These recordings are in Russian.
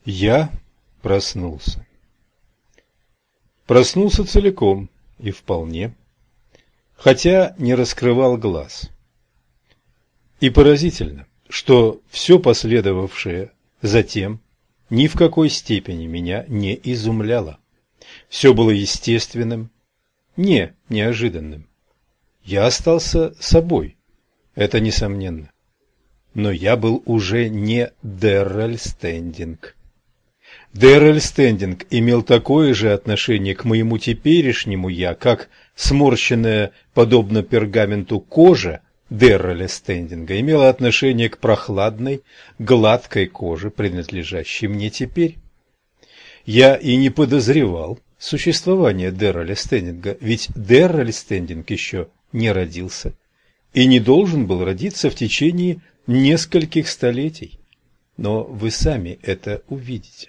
Я проснулся. Проснулся целиком и вполне, хотя не раскрывал глаз. И поразительно, что все последовавшее затем ни в какой степени меня не изумляло. Все было естественным, не неожиданным. Я остался собой, это несомненно. Но я был уже не Дэррель Стендинг. Дэррель Стендинг имел такое же отношение к моему теперешнему «я», как сморщенная, подобно пергаменту, кожа Дэрреля Стендинга имела отношение к прохладной, гладкой коже, принадлежащей мне теперь. Я и не подозревал существования Дэрреля Стендинга, ведь Дэррель Стендинг еще не родился и не должен был родиться в течение нескольких столетий. Но вы сами это увидите.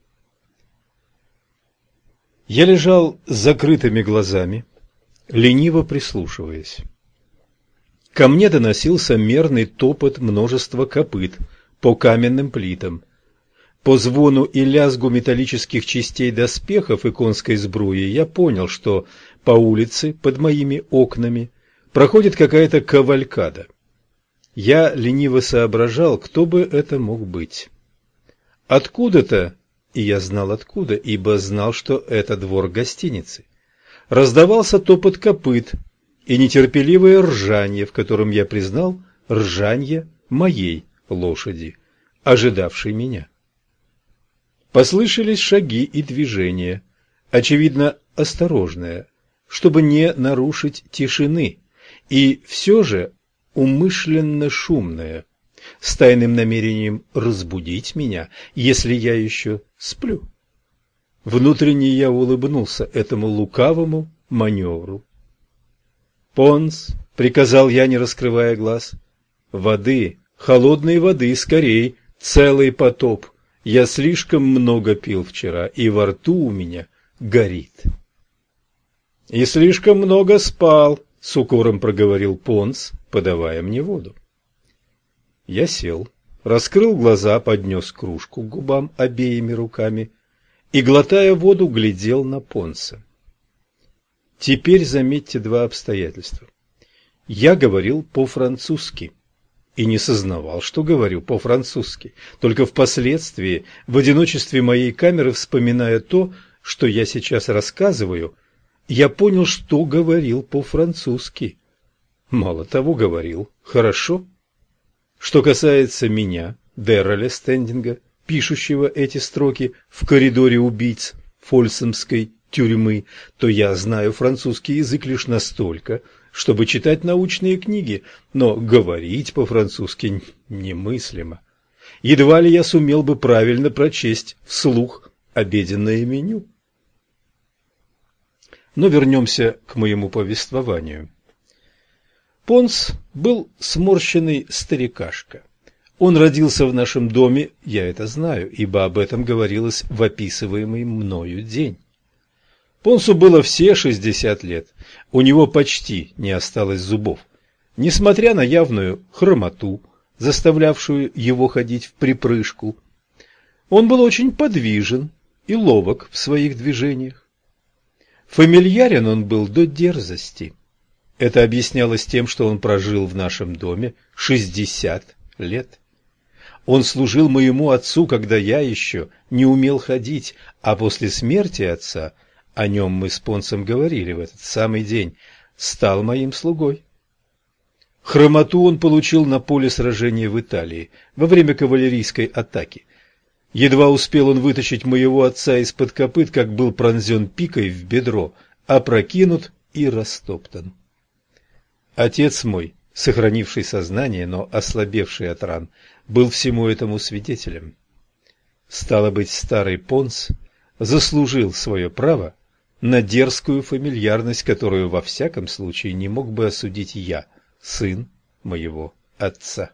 Я лежал с закрытыми глазами, лениво прислушиваясь. Ко мне доносился мерный топот множества копыт по каменным плитам. По звону и лязгу металлических частей доспехов и конской сбруи я понял, что по улице под моими окнами проходит какая-то кавалькада. Я лениво соображал, кто бы это мог быть. Откуда-то, и я знал откуда, ибо знал, что это двор гостиницы, раздавался топот копыт и нетерпеливое ржанье, в котором я признал ржанье моей лошади, ожидавшей меня. Послышались шаги и движения, очевидно, осторожные, чтобы не нарушить тишины, и все же умышленно шумное, с тайным намерением разбудить меня, если я еще сплю. Внутренне я улыбнулся этому лукавому маневру. «Понс», — приказал я, не раскрывая глаз, — «воды, холодной воды, скорей, целый потоп. Я слишком много пил вчера, и во рту у меня горит». «И слишком много спал», — с укором проговорил Понс, подавая мне воду. Я сел, раскрыл глаза, поднес кружку к губам обеими руками и, глотая воду, глядел на Понса. Теперь заметьте два обстоятельства. Я говорил по-французски и не сознавал, что говорю по-французски, только впоследствии, в одиночестве моей камеры, вспоминая то, что я сейчас рассказываю, я понял, что говорил по-французски. Мало того, говорил хорошо. Что касается меня, Дэрреля Стендинга, пишущего эти строки в коридоре убийц Фольсомской тюрьмы, то я знаю французский язык лишь настолько, чтобы читать научные книги, но говорить по-французски немыслимо. Едва ли я сумел бы правильно прочесть вслух обеденное меню. Но вернемся к моему повествованию. Понс был сморщенный старикашка. Он родился в нашем доме, я это знаю, ибо об этом говорилось в описываемый мною день. Понсу было все 60 лет, у него почти не осталось зубов, несмотря на явную хромоту, заставлявшую его ходить вприпрыжку. Он был очень подвижен и ловок в своих движениях. Фамильярен он был до дерзости. Это объяснялось тем, что он прожил в нашем доме 60 лет. Он служил моему отцу, когда я еще не умел ходить, а после смерти отца, о нем мы с Понсом говорили в этот самый день, стал моим слугой. Хромоту он получил на поле сражения в Италии, во время кавалерийской атаки. Едва успел он вытащить моего отца из-под копыт, как был пронзен пикой в бедро, опрокинут и растоптан. Отец мой, сохранивший сознание, но ослабевший от ран, был всему этому свидетелем. Стало быть, старый Понс заслужил свое право на дерзкую фамильярность, которую во всяком случае не мог бы осудить я, сын моего отца.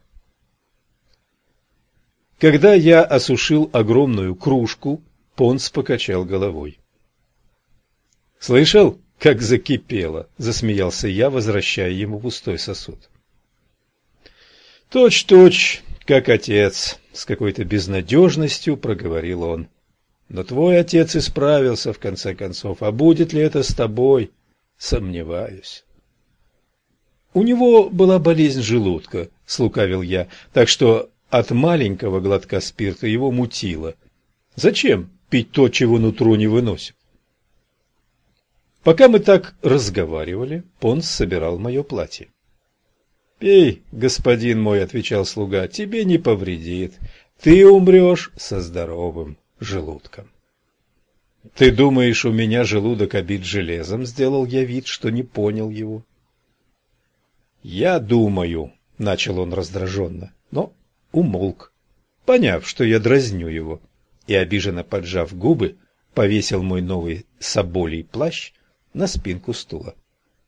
Когда я осушил огромную кружку, Понс покачал головой. «Слышал, как закипело?» — засмеялся я, возвращая ему пустой сосуд. «Точь-точь, как отец, с какой-то безнадежностью проговорил он. Но твой отец исправился в конце концов, а будет ли это с тобой, сомневаюсь. У него была болезнь желудка, слукавил я, так что от маленького глотка спирта его мутило. Зачем пить то, чего нутро не выносит? Пока мы так разговаривали, Понс собирал мое платье. «Пей, господин мой», — отвечал слуга, — «тебе не повредит. Ты умрешь со здоровым желудком». «Ты думаешь, у меня желудок обит железом?» — сделал я вид, что не понял его. «Я думаю», — начал он раздраженно, но умолк, поняв, что я дразню его, и, обиженно поджав губы, повесил мой новый соболий плащ на спинку стула.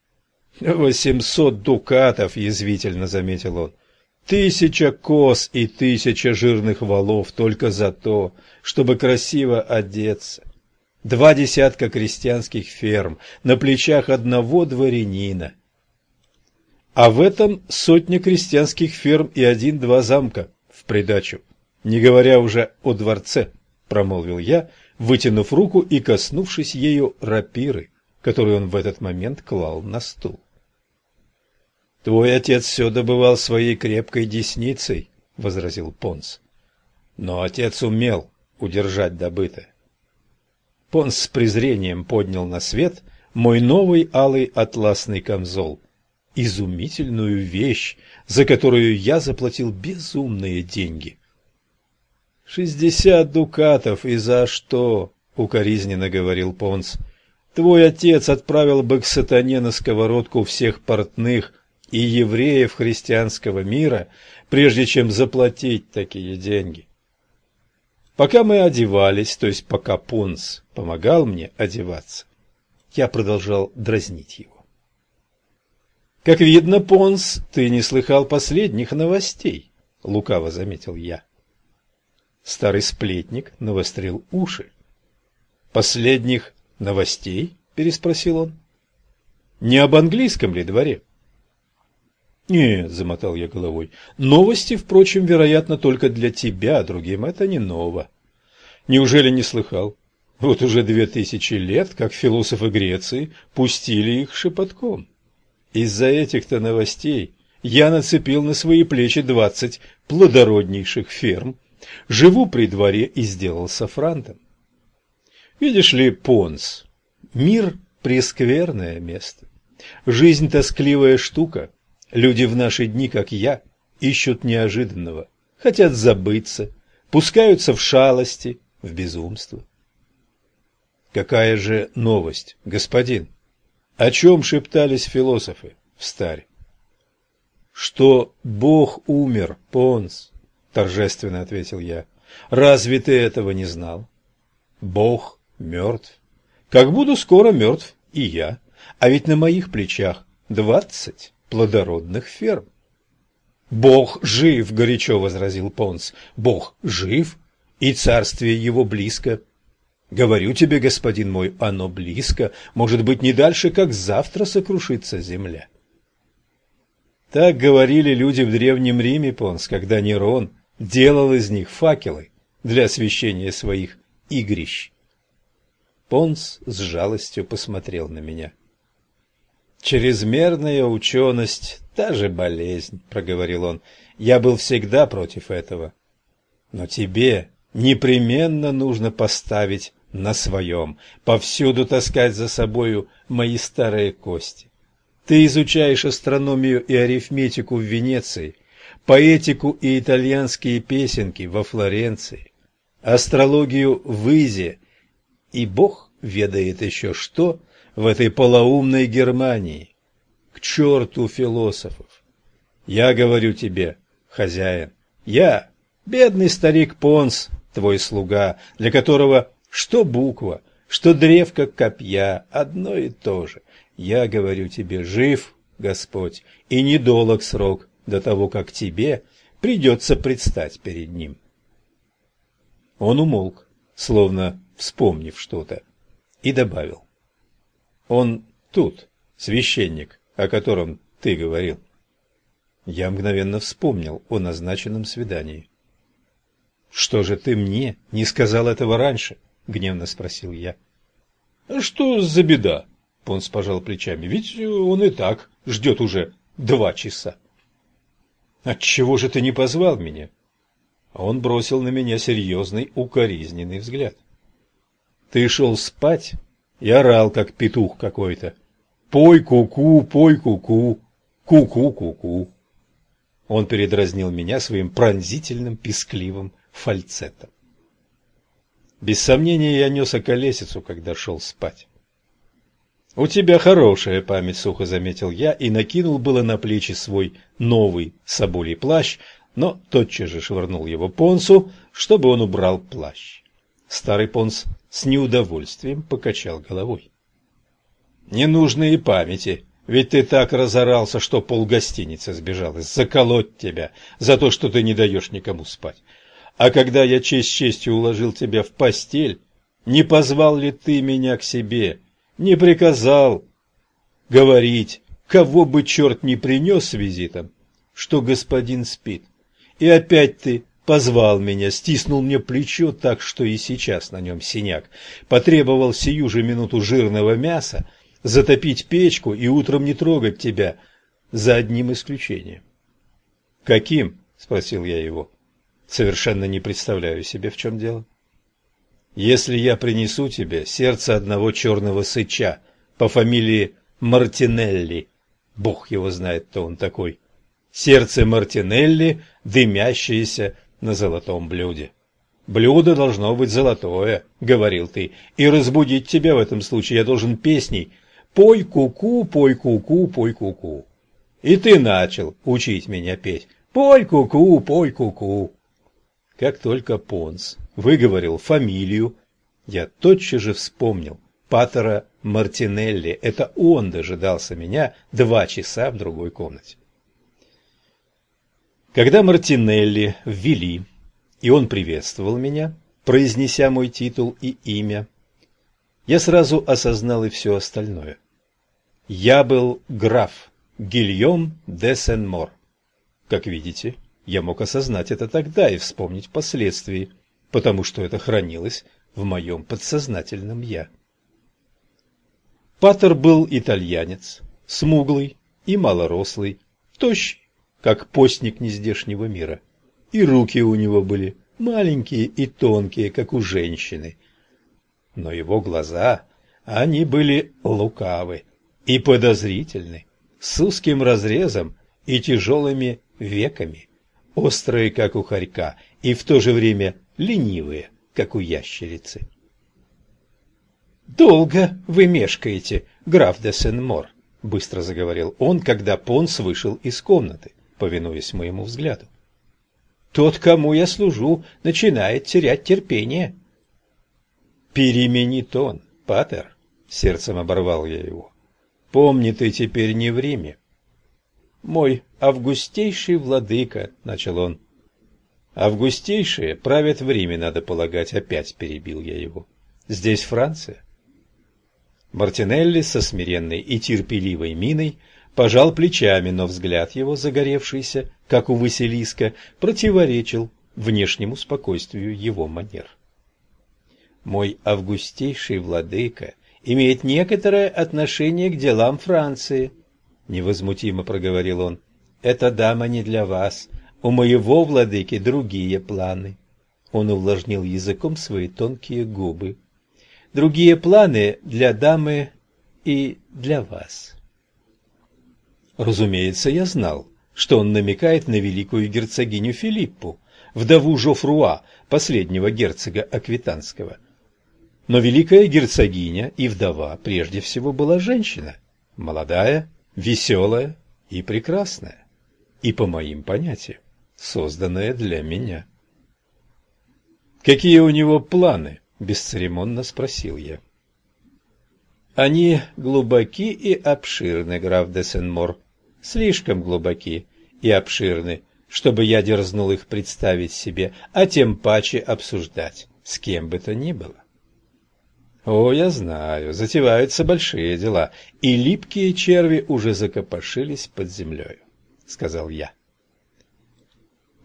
800 дукатов, язвительно заметил он. 1000 коз и 1000 жирных волов только за то, чтобы красиво одеться. 2 десятка крестьянских ферм на плечах одного дворянина. А в этом 100 крестьянских ферм и 1-2 замка в придачу, не говоря уже о дворце, промолвил я, вытянув руку и коснувшись ею рапиры, которую он в этот момент клал на стул. «Твой отец все добывал своей крепкой десницей», — возразил Понс. «Но отец умел удержать добытое». Понс с презрением поднял на свет мой новый алый атласный камзол, изумительную вещь, за которую я заплатил безумные деньги. 60 дукатов, и за что? — укоризненно говорил Понс. Твой отец отправил бы к сатане на сковородку всех портных и евреев христианского мира, прежде чем заплатить такие деньги. Пока мы одевались, то есть пока Понс помогал мне одеваться, я продолжал дразнить его. «Как видно, Понс, ты не слыхал последних новостей», — лукаво заметил я. Старый сплетник навострил уши. «Последних новостей?» — переспросил он. «Не об английском ли дворе?» «Нет», — замотал я головой, — «новости, впрочем, вероятно, только для тебя, другим это не ново. Неужели не слыхал? Вот уже 2000 лет, как философы Греции пустили их шепотком. Из-за этих-то новостей я нацепил на свои плечи 20 плодороднейших ферм, живу при дворе и сделался франтом. Видишь ли, Понс, мир — прескверное место, жизнь — тоскливая штука. Люди в наши дни, как я, ищут неожиданного, хотят забыться, пускаются в шалости, в безумство. Какая же новость, господин? О чем шептались философы в старе? Что Бог умер, Понс, торжественно ответил я. Разве ты этого не знал? Бог мертв. Как буду скоро мертв и я, а ведь на моих плечах 20 плодородных ферм. «Бог жив!» — горячо возразил Понс. «Бог жив, и царствие его близко. Говорю тебе, господин мой, оно близко, может быть, не дальше, как завтра сокрушится земля». Так говорили люди в Древнем Риме, Понс, когда Нерон делал из них факелы для освещения своих игрищ. Понс с жалостью посмотрел на меня. «Чрезмерная ученость — та же болезнь», — проговорил он. «Я был всегда против этого. Но тебе непременно нужно поставить на своем, повсюду таскать за собою мои старые кости. Ты изучаешь астрономию и арифметику в Венеции, поэтику и итальянские песенки во Флоренции, астрологию в Изе, и Бог ведает еще что в этой полоумной Германии. К черту философов! Я говорю тебе, хозяин, я, бедный старик Понс, твой слуга, для которого что буква, что древко копья, одно и то же. Я говорю тебе, жив Господь, и недолог срок до того, как тебе придется предстать перед Ним. Он умолк, словно вспомнив что-то, и добавил. Он тут, священник, о котором ты говорил. Я мгновенно вспомнил о назначенном свидании. «Что же ты мне не сказал этого раньше?» — гневно спросил я. «А что за беда?» — Понс пожал плечами. «Ведь он и так ждет уже 2 часа». «Отчего же ты не позвал меня?» Он бросил на меня серьезный, укоризненный взгляд. «Ты шел спать и орал, как петух какой-то. Пой ку-ку, пой ку-ку, ку-ку-ку-ку». Он передразнил меня своим пронзительным, пискливым фальцетом. Без сомнения, я нес околесицу, когда шел спать. «У тебя хорошая память», — сухо заметил я, и накинул было на плечи свой новый соболий плащ, но тотчас же швырнул его Понсу, чтобы он убрал плащ. Старый Понс с неудовольствием покачал головой. «Не нужно и памяти, ведь ты так разорался, что полгостиницы сбежалось заколоть тебя за то, что ты не даешь никому спать. А когда я честь честью уложил тебя в постель, не позвал ли ты меня к себе, не приказал говорить, кого бы черт не принес с визитом, что господин спит. И опять ты позвал меня, стиснул мне плечо так, что и сейчас на нем синяк, потребовал сию же минуту жирного мяса, затопить печку и утром не трогать тебя, за одним исключением». «Каким?» — спросил я его. «Совершенно не представляю себе, в чем дело». «Если я принесу тебе сердце одного черного сыча по фамилии Мартинелли, бог его знает, кто он такой, сердце Мартинелли, дымящееся на золотом блюде. Блюдо должно быть золотое, — говорил ты, — и разбудить тебя в этом случае я должен песней «Пой ку-ку, пой ку-ку, пой ку-ку». И ты начал учить меня петь «Пой ку-ку, пой ку-ку». Как только Понс выговорил фамилию, я тотчас же вспомнил патера Мартинелли. Это он дожидался меня 2 часа в другой комнате. Когда Мартинелли ввели, и он приветствовал меня, произнеся мой титул и имя, я сразу осознал и все остальное. Я был граф Гильом де Сен-Мор. Как видите, я мог осознать это тогда и вспомнить впоследствии, потому что это хранилось в моем подсознательном «я». Патер был итальянец, смуглый и малорослый, тощий, как постник нездешнего мира, и руки у него были маленькие и тонкие, как у женщины. Но его глаза, они были лукавы и подозрительны, с узким разрезом и тяжелыми веками, острые, как у хорька, и в то же время ленивые, как у ящерицы. «Долго вы мешкаете, граф де Сен-Мор», — быстро заговорил он, когда Понс вышел из комнаты, повинуясь моему взгляду. «Тот, кому я служу, начинает терять терпение». «Перемени тон, патер», — сердцем оборвал я его. «Помни, ты теперь не в Риме». «Мой августейший владыка», — начал он. «Августейшие правят в Риме, надо полагать», — опять перебил я его. «Здесь Франция». Мартинелли со смиренной и терпеливой миной пожал плечами, но взгляд его, загоревшийся, как у Василиска, противоречил внешнему спокойствию его манер. «Мой августейший владыка имеет некоторое отношение к делам Франции», — невозмутимо проговорил он. «Эта дама не для вас. У моего владыки другие планы». Он увлажнил языком свои тонкие губы. «Другие планы для дамы и для вас». Разумеется, я знал, что он намекает на великую герцогиню Филиппу, вдову Жофруа, последнего герцога Аквитанского. Но великая герцогиня и вдова прежде всего была женщина, молодая, веселая и прекрасная, и, по моим понятиям, созданная для меня. «Какие у него планы?» — бесцеремонно спросил я. «Они глубоки и обширны, граф де Сен-Мор, слишком глубоки и обширны, чтобы я дерзнул их представить себе, а тем паче обсуждать с кем бы то ни было». «О, я знаю, затеваются большие дела, и липкие черви уже закопошились под землею», — сказал я.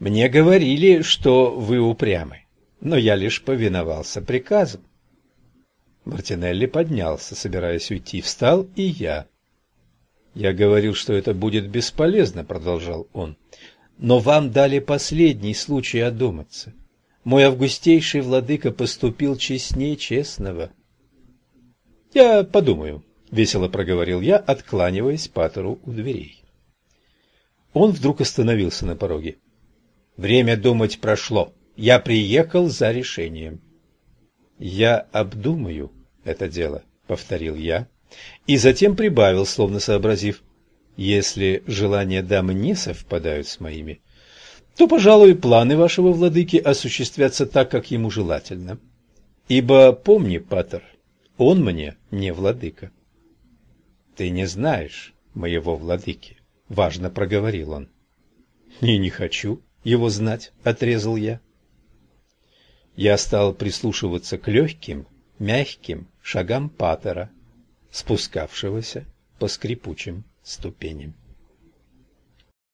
Мне говорили, что вы упрямы, но я лишь повиновался приказам. Мартинелли поднялся, собираясь уйти. Встал и я. «Я говорил, что это будет бесполезно», — продолжал он. «Но вам дали последний случай одуматься. Мой августейший владыка поступил честнее честного». «Я подумаю», — весело проговорил я, откланиваясь патеру у дверей. Он вдруг остановился на пороге. «Время думать прошло. Я приехал за решением». «Я обдумаю это дело», — повторил я, и затем прибавил, словно сообразив: «Если желания дамы не совпадают с моими, то, пожалуй, планы вашего владыки осуществятся так, как ему желательно. Ибо помни, патер, он мне не владыка». «Ты не знаешь моего владыки», — важно проговорил он. «И не хочу его знать», — отрезал я. Я стал прислушиваться к легким, мягким шагам патера, спускавшегося по скрипучим ступеням.